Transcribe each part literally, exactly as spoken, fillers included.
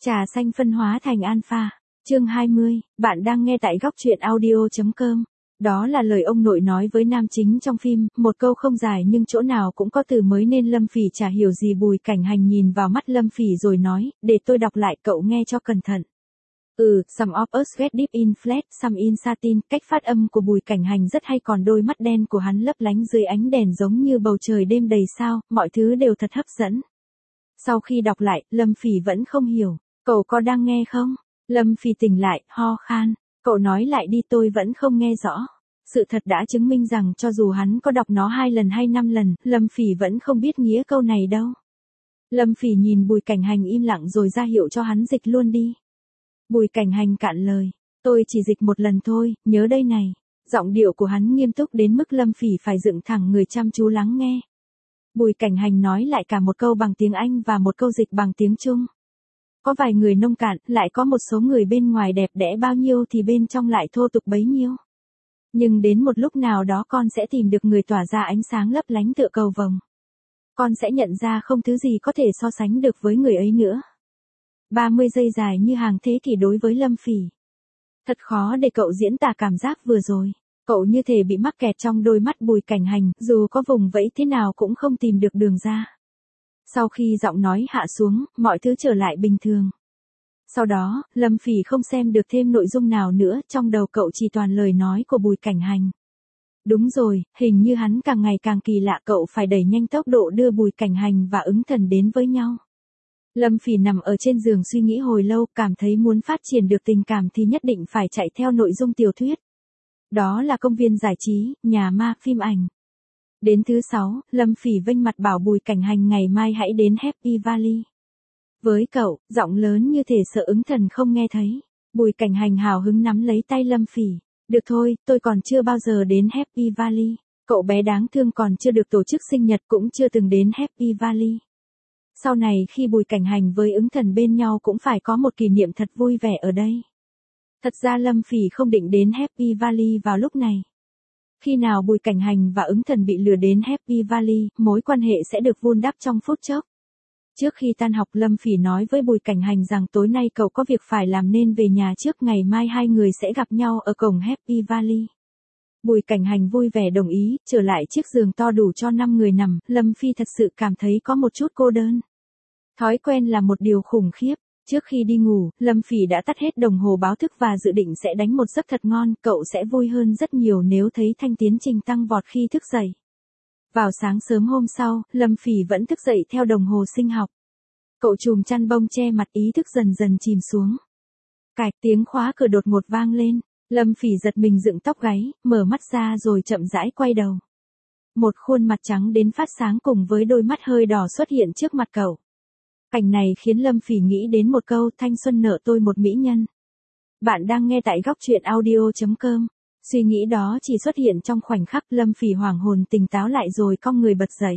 Trà xanh phân hóa thành alpha. Chương hai mươi, bạn đang nghe tại góc truyện audio chấm com. Đó là lời ông nội nói với nam chính trong phim, một câu không dài nhưng chỗ nào cũng có từ mới nên Lâm Phỉ chả hiểu gì. Bùi Cảnh Hành nhìn vào mắt Lâm Phỉ rồi nói, để tôi đọc lại cậu nghe cho cẩn thận. Ừ, some of us get deep in flesh, some in satin. Cách phát âm của Bùi Cảnh Hành rất hay, còn đôi mắt đen của hắn lấp lánh dưới ánh đèn giống như bầu trời đêm đầy sao, mọi thứ đều thật hấp dẫn. Sau khi đọc lại, Lâm Phỉ vẫn không hiểu. Cậu có đang nghe không? Lâm Phỉ tỉnh lại, ho khan. Cậu nói lại đi, tôi vẫn không nghe rõ. Sự thật đã chứng minh rằng cho dù hắn có đọc nó hai lần hay năm lần, Lâm Phỉ vẫn không biết nghĩa câu này đâu. Lâm Phỉ nhìn Bùi Cảnh Hành im lặng rồi ra hiệu cho hắn dịch luôn đi. Bùi Cảnh Hành cạn lời, tôi chỉ dịch một lần thôi, nhớ đây này. Giọng điệu của hắn nghiêm túc đến mức Lâm Phỉ phải dựng thẳng người chăm chú lắng nghe. Bùi Cảnh Hành nói lại cả một câu bằng tiếng Anh và một câu dịch bằng tiếng Trung. Có vài người nông cạn, lại có một số người bên ngoài đẹp đẽ bao nhiêu thì bên trong lại thô tục bấy nhiêu. Nhưng đến một lúc nào đó con sẽ tìm được người tỏa ra ánh sáng lấp lánh tựa cầu vồng. Con sẽ nhận ra không thứ gì có thể so sánh được với người ấy nữa. ba mươi giây dài như hàng thế kỷ đối với Lâm Phỉ. Thật khó để cậu diễn tả cảm giác vừa rồi. Cậu như thể bị mắc kẹt trong đôi mắt Bùi Cảnh Hành, dù có vùng vẫy thế nào cũng không tìm được đường ra. Sau khi giọng nói hạ xuống, mọi thứ trở lại bình thường. Sau đó, Lâm Phỉ không xem được thêm nội dung nào nữa, trong đầu cậu chỉ toàn lời nói của Bùi Cảnh Hành. Đúng rồi, hình như hắn càng ngày càng kỳ lạ, cậu phải đẩy nhanh tốc độ đưa Bùi Cảnh Hành và Ứng Thần đến với nhau. Lâm Phỉ nằm ở trên giường suy nghĩ hồi lâu, cảm thấy muốn phát triển được tình cảm thì nhất định phải chạy theo nội dung tiểu thuyết. Đó là công viên giải trí, nhà ma, phim ảnh. Đến thứ sáu, Lâm Phỉ vênh mặt bảo Bùi Cảnh Hành ngày mai hãy đến Happy Valley. Với cậu, giọng lớn như thể sợ Ứng Thần không nghe thấy. Bùi Cảnh Hành hào hứng nắm lấy tay Lâm Phỉ. Được thôi, tôi còn chưa bao giờ đến Happy Valley. Cậu bé đáng thương còn chưa được tổ chức sinh nhật cũng chưa từng đến Happy Valley. Sau này khi Bùi Cảnh Hành với Ứng Thần bên nhau cũng phải có một kỷ niệm thật vui vẻ ở đây. Thật ra Lâm Phỉ không định đến Happy Valley vào lúc này. Khi nào Bùi Cảnh Hành và Ứng Thần bị lừa đến Happy Valley, mối quan hệ sẽ được vun đắp trong phút chốc. Trước khi tan học, Lâm Phỉ nói với Bùi Cảnh Hành rằng tối nay cậu có việc phải làm nên về nhà trước, ngày mai hai người sẽ gặp nhau ở cổng Happy Valley. Bùi Cảnh Hành vui vẻ đồng ý, trở lại chiếc giường to đủ cho năm người nằm, Lâm Phỉ thật sự cảm thấy có một chút cô đơn. Thói quen là một điều khủng khiếp. Trước khi đi ngủ, Lâm Phỉ đã tắt hết đồng hồ báo thức và dự định sẽ đánh một giấc thật ngon, cậu sẽ vui hơn rất nhiều nếu thấy thanh tiến trình tăng vọt khi thức dậy. Vào sáng sớm hôm sau, Lâm Phỉ vẫn thức dậy theo đồng hồ sinh học. Cậu chùm chăn bông che mặt, ý thức dần dần chìm xuống. Cạch, tiếng khóa cửa đột ngột vang lên. Lâm Phỉ giật mình dựng tóc gáy, mở mắt ra rồi chậm rãi quay đầu. Một khuôn mặt trắng đến phát sáng cùng với đôi mắt hơi đỏ xuất hiện trước mặt cậu. Cảnh này khiến Lâm Phỉ nghĩ đến một câu, thanh xuân nợ tôi một mỹ nhân. Bạn đang nghe tại góc truyện audio chấm com. Suy nghĩ đó chỉ xuất hiện trong khoảnh khắc, Lâm Phỉ hoảng hồn tỉnh táo lại rồi cong người bật dậy.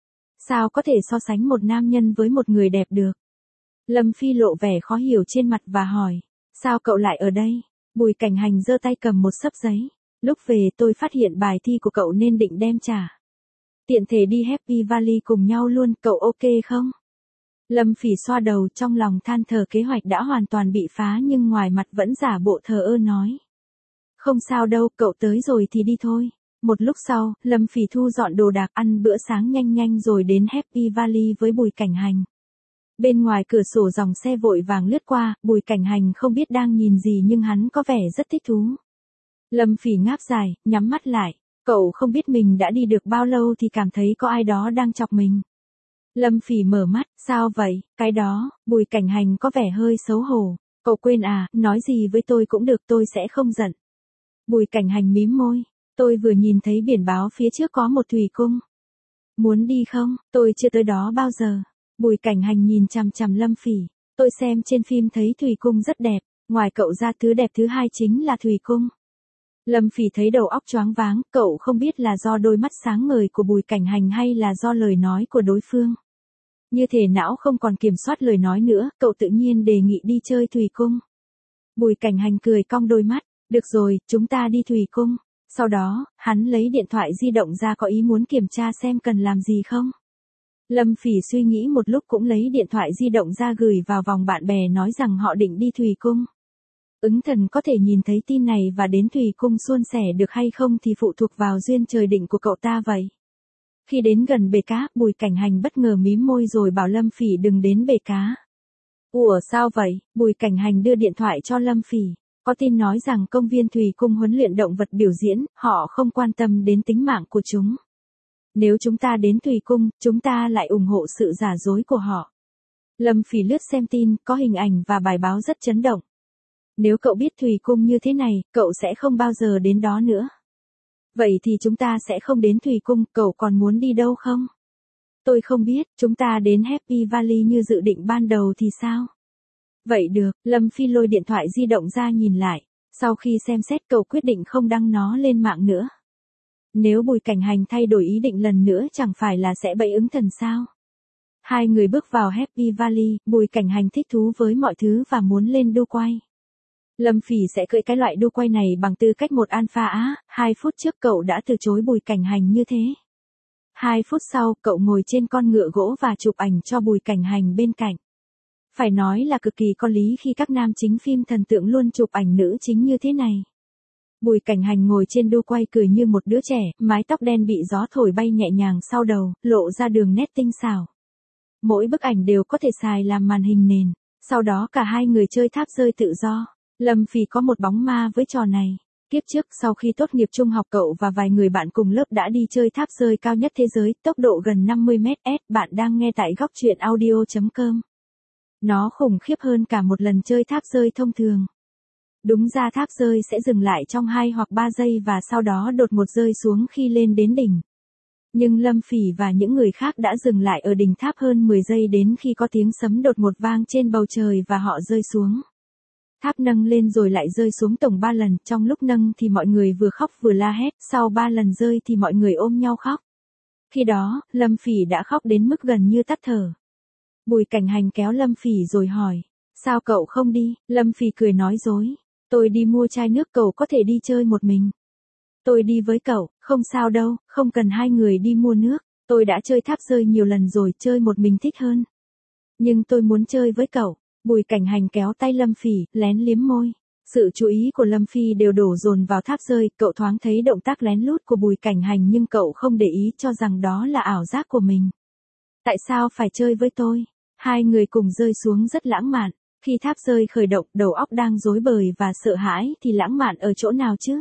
Sao có thể so sánh một nam nhân với một người đẹp được? Lâm Phỉ lộ vẻ khó hiểu trên mặt và hỏi, sao cậu lại ở đây? Bùi Cảnh Hành giơ tay cầm một xấp giấy. Lúc về tôi phát hiện bài thi của cậu nên định đem trả. Tiện thể đi Happy Valley cùng nhau luôn, cậu ok không? Lâm Phỉ xoa đầu, trong lòng than thở, kế hoạch đã hoàn toàn bị phá nhưng ngoài mặt vẫn giả bộ thờ ơ nói. Không sao đâu, cậu tới rồi thì đi thôi. Một lúc sau, Lâm Phỉ thu dọn đồ đạc, ăn bữa sáng nhanh nhanh rồi đến Happy Valley với Bùi Cảnh Hành. Bên ngoài cửa sổ dòng xe vội vàng lướt qua, Bùi Cảnh Hành không biết đang nhìn gì nhưng hắn có vẻ rất thích thú. Lâm Phỉ ngáp dài, nhắm mắt lại. Cậu không biết mình đã đi được bao lâu thì cảm thấy có ai đó đang chọc mình. Lâm Phỉ mở mắt, sao vậy, cái đó? Bùi Cảnh Hành có vẻ hơi xấu hổ. Cậu quên à, nói gì với tôi cũng được, tôi sẽ không giận. Bùi Cảnh Hành mím môi, tôi vừa nhìn thấy biển báo phía trước có một thủy cung. Muốn đi không? Tôi chưa tới đó bao giờ. Bùi Cảnh Hành nhìn chằm chằm Lâm Phỉ, tôi xem trên phim thấy thủy cung rất đẹp, ngoài cậu ra thứ đẹp thứ hai chính là thủy cung. Lâm Phỉ thấy đầu óc choáng váng, cậu không biết là do đôi mắt sáng ngời của Bùi Cảnh Hành hay là do lời nói của đối phương. Như thể não không còn kiểm soát lời nói nữa, cậu tự nhiên đề nghị đi chơi thủy cung. Bùi Cảnh Hành cười cong đôi mắt, được rồi, chúng ta đi thủy cung. Sau đó, hắn lấy điện thoại di động ra, có ý muốn kiểm tra xem cần làm gì không. Lâm Phỉ suy nghĩ một lúc cũng lấy điện thoại di động ra gửi vào vòng bạn bè nói rằng họ định đi Thùy Cung. Ứng Thần có thể nhìn thấy tin này và đến Thùy Cung suôn sẻ được hay không thì phụ thuộc vào duyên trời định của cậu ta vậy. Khi đến gần bể cá, Bùi Cảnh Hành bất ngờ mím môi rồi bảo Lâm Phỉ đừng đến bể cá. Ủa sao vậy? Bùi Cảnh Hành đưa điện thoại cho Lâm Phỉ. Có tin nói rằng công viên Thùy Cung huấn luyện động vật biểu diễn, họ không quan tâm đến tính mạng của chúng. Nếu chúng ta đến Thùy Cung, chúng ta lại ủng hộ sự giả dối của họ. Lâm Phỉ lướt xem tin, có hình ảnh và bài báo rất chấn động. Nếu cậu biết Thùy Cung như thế này, cậu sẽ không bao giờ đến đó nữa. Vậy thì chúng ta sẽ không đến Thùy Cung, cậu còn muốn đi đâu không? Tôi không biết, chúng ta đến Happy Valley như dự định ban đầu thì sao? Vậy được, Lâm Phi lôi điện thoại di động ra nhìn lại. Sau khi xem xét cậu quyết định không đăng nó lên mạng nữa. Nếu Bùi Cảnh Hành thay đổi ý định lần nữa chẳng phải là sẽ bẫy Ứng Thần sao? Hai người bước vào Happy Valley, Bùi Cảnh Hành thích thú với mọi thứ và muốn lên đu quay. Lâm Phỉ sẽ cưỡi cái loại đu quay này bằng tư cách một alpha á, hai phút trước cậu đã từ chối Bùi Cảnh Hành như thế. Hai phút sau, cậu ngồi trên con ngựa gỗ và chụp ảnh cho Bùi Cảnh Hành bên cạnh. Phải nói là cực kỳ có lý khi các nam chính phim thần tượng luôn chụp ảnh nữ chính như thế này. Bùi Cảnh Hành ngồi trên đu quay cười như một đứa trẻ, mái tóc đen bị gió thổi bay nhẹ nhàng sau đầu, lộ ra đường nét tinh xảo. Mỗi bức ảnh đều có thể xài làm màn hình nền. Sau đó cả hai người chơi tháp rơi tự do. Lâm Phỉ có một bóng ma với trò này. Kiếp trước sau khi tốt nghiệp trung học cậu và vài người bạn cùng lớp đã đi chơi tháp rơi cao nhất thế giới, tốc độ gần năm mươi mét per second. Bạn đang nghe tại góc truyện audio chấm com. Nó khủng khiếp hơn cả một lần chơi tháp rơi thông thường. Đúng ra tháp rơi sẽ dừng lại trong hai hoặc ba giây và sau đó đột ngột rơi xuống khi lên đến đỉnh. Nhưng Lâm Phỉ và những người khác đã dừng lại ở đỉnh tháp hơn mười giây đến khi có tiếng sấm đột ngột vang trên bầu trời và họ rơi xuống. Tháp nâng lên rồi lại rơi xuống tổng ba lần, trong lúc nâng thì mọi người vừa khóc vừa la hét, sau ba lần rơi thì mọi người ôm nhau khóc. Khi đó, Lâm Phỉ đã khóc đến mức gần như tắt thở. Bùi Cảnh Hành kéo Lâm Phỉ rồi hỏi, sao cậu không đi? Lâm Phỉ cười nói dối, tôi đi mua chai nước, cậu có thể đi chơi một mình. Tôi đi với cậu, không sao đâu, không cần hai người đi mua nước, tôi đã chơi tháp rơi nhiều lần rồi, chơi một mình thích hơn. Nhưng tôi muốn chơi với cậu. Bùi Cảnh Hành kéo tay Lâm Phỉ, lén liếm môi. Sự chú ý của Lâm Phi đều đổ dồn vào tháp rơi, cậu thoáng thấy động tác lén lút của Bùi Cảnh Hành nhưng cậu không để ý cho rằng đó là ảo giác của mình. Tại sao phải chơi với tôi? Hai người cùng rơi xuống rất lãng mạn. Khi tháp rơi khởi động, đầu óc đang rối bời và sợ hãi thì lãng mạn ở chỗ nào chứ?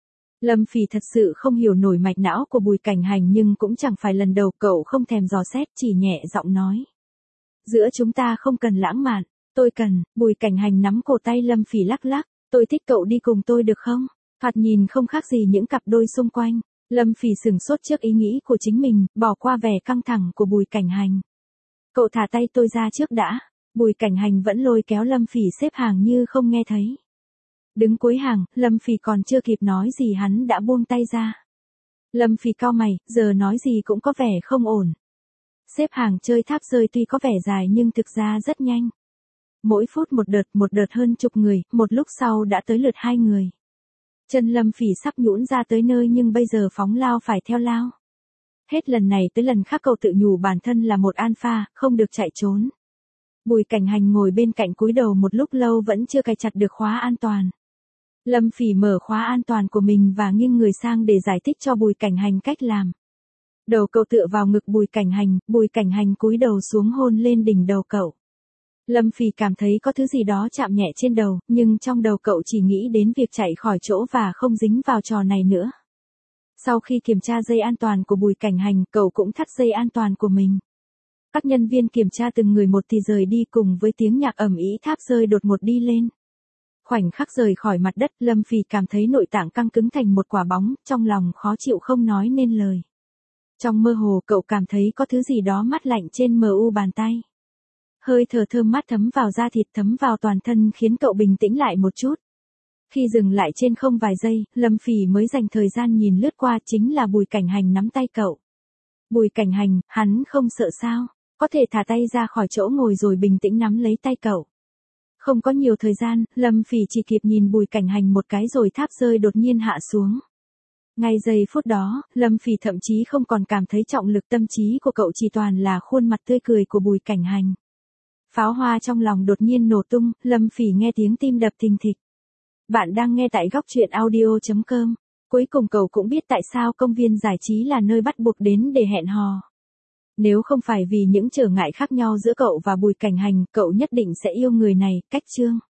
Lâm Phỉ thật sự không hiểu nổi mạch não của Bùi Cảnh Hành nhưng cũng chẳng phải lần đầu, cậu không thèm dò xét, chỉ nhẹ giọng nói. Giữa chúng ta không cần lãng mạn. Tôi cần. Bùi Cảnh Hành nắm cổ tay Lâm Phỉ lắc lắc, tôi thích cậu đi cùng tôi được không? Thoạt nhìn không khác gì những cặp đôi xung quanh. Lâm Phỉ sửng sốt trước ý nghĩ của chính mình, bỏ qua vẻ căng thẳng của Bùi Cảnh Hành. Cậu thả tay tôi ra trước đã. Bùi Cảnh Hành vẫn lôi kéo Lâm Phỉ xếp hàng như không nghe thấy. Đứng cuối hàng, Lâm Phỉ còn chưa kịp nói gì hắn đã buông tay ra. Lâm Phỉ cau mày, giờ nói gì cũng có vẻ không ổn. Xếp hàng chơi tháp rơi tuy có vẻ dài nhưng thực ra rất nhanh. Mỗi phút một đợt, một đợt hơn chục người, một lúc sau đã tới lượt hai người. Chân Lâm Phỉ sắp nhũn ra tới nơi nhưng bây giờ phóng lao phải theo lao. Hết lần này tới lần khác cậu tự nhủ bản thân là một alpha, không được chạy trốn. Bùi Cảnh Hành ngồi bên cạnh cúi đầu một lúc lâu vẫn chưa cài chặt được khóa an toàn. Lâm Phỉ mở khóa an toàn của mình và nghiêng người sang để giải thích cho Bùi Cảnh Hành cách làm. Đầu cậu tựa vào ngực Bùi Cảnh Hành, Bùi Cảnh Hành cúi đầu xuống hôn lên đỉnh đầu cậu. Lâm Phỉ cảm thấy có thứ gì đó chạm nhẹ trên đầu, nhưng trong đầu cậu chỉ nghĩ đến việc chạy khỏi chỗ và không dính vào trò này nữa. Sau khi kiểm tra dây an toàn của Bùi Cảnh Hành, cậu cũng thắt dây an toàn của mình. Các nhân viên kiểm tra từng người một thì rời đi cùng với tiếng nhạc ầm ĩ, tháp rơi đột ngột đi lên. Khoảnh khắc rời khỏi mặt đất, Lâm Phỉ cảm thấy nội tạng căng cứng thành một quả bóng, trong lòng khó chịu không nói nên lời. Trong mơ hồ cậu cảm thấy có thứ gì đó mát lạnh trên mờ u bàn tay. Hơi thở thơm mát thấm vào da thịt, thấm vào toàn thân khiến cậu bình tĩnh lại một chút. Khi dừng lại trên không vài giây, Lâm Phỉ mới dành thời gian nhìn lướt qua, chính là Bùi Cảnh Hành nắm tay cậu. Bùi Cảnh Hành, hắn không sợ sao? Có thể thả tay ra khỏi chỗ ngồi rồi bình tĩnh nắm lấy tay cậu. Không có nhiều thời gian, Lâm Phỉ chỉ kịp nhìn Bùi Cảnh Hành một cái rồi tháp rơi đột nhiên hạ xuống. Ngay giây phút đó, Lâm Phỉ thậm chí không còn cảm thấy trọng lực, tâm trí của cậu chỉ toàn là khuôn mặt tươi cười của Bùi Cảnh Hành. Pháo hoa trong lòng đột nhiên nổ tung, Lâm Phỉ nghe tiếng tim đập thình thịch. Bạn đang nghe tại góc truyện audio chấm com. Cuối cùng cậu cũng biết tại sao công viên giải trí là nơi bắt buộc đến để hẹn hò. Nếu không phải vì những trở ngại khác nhau giữa cậu và Bùi Cảnh Hành, cậu nhất định sẽ yêu người này. Cách chương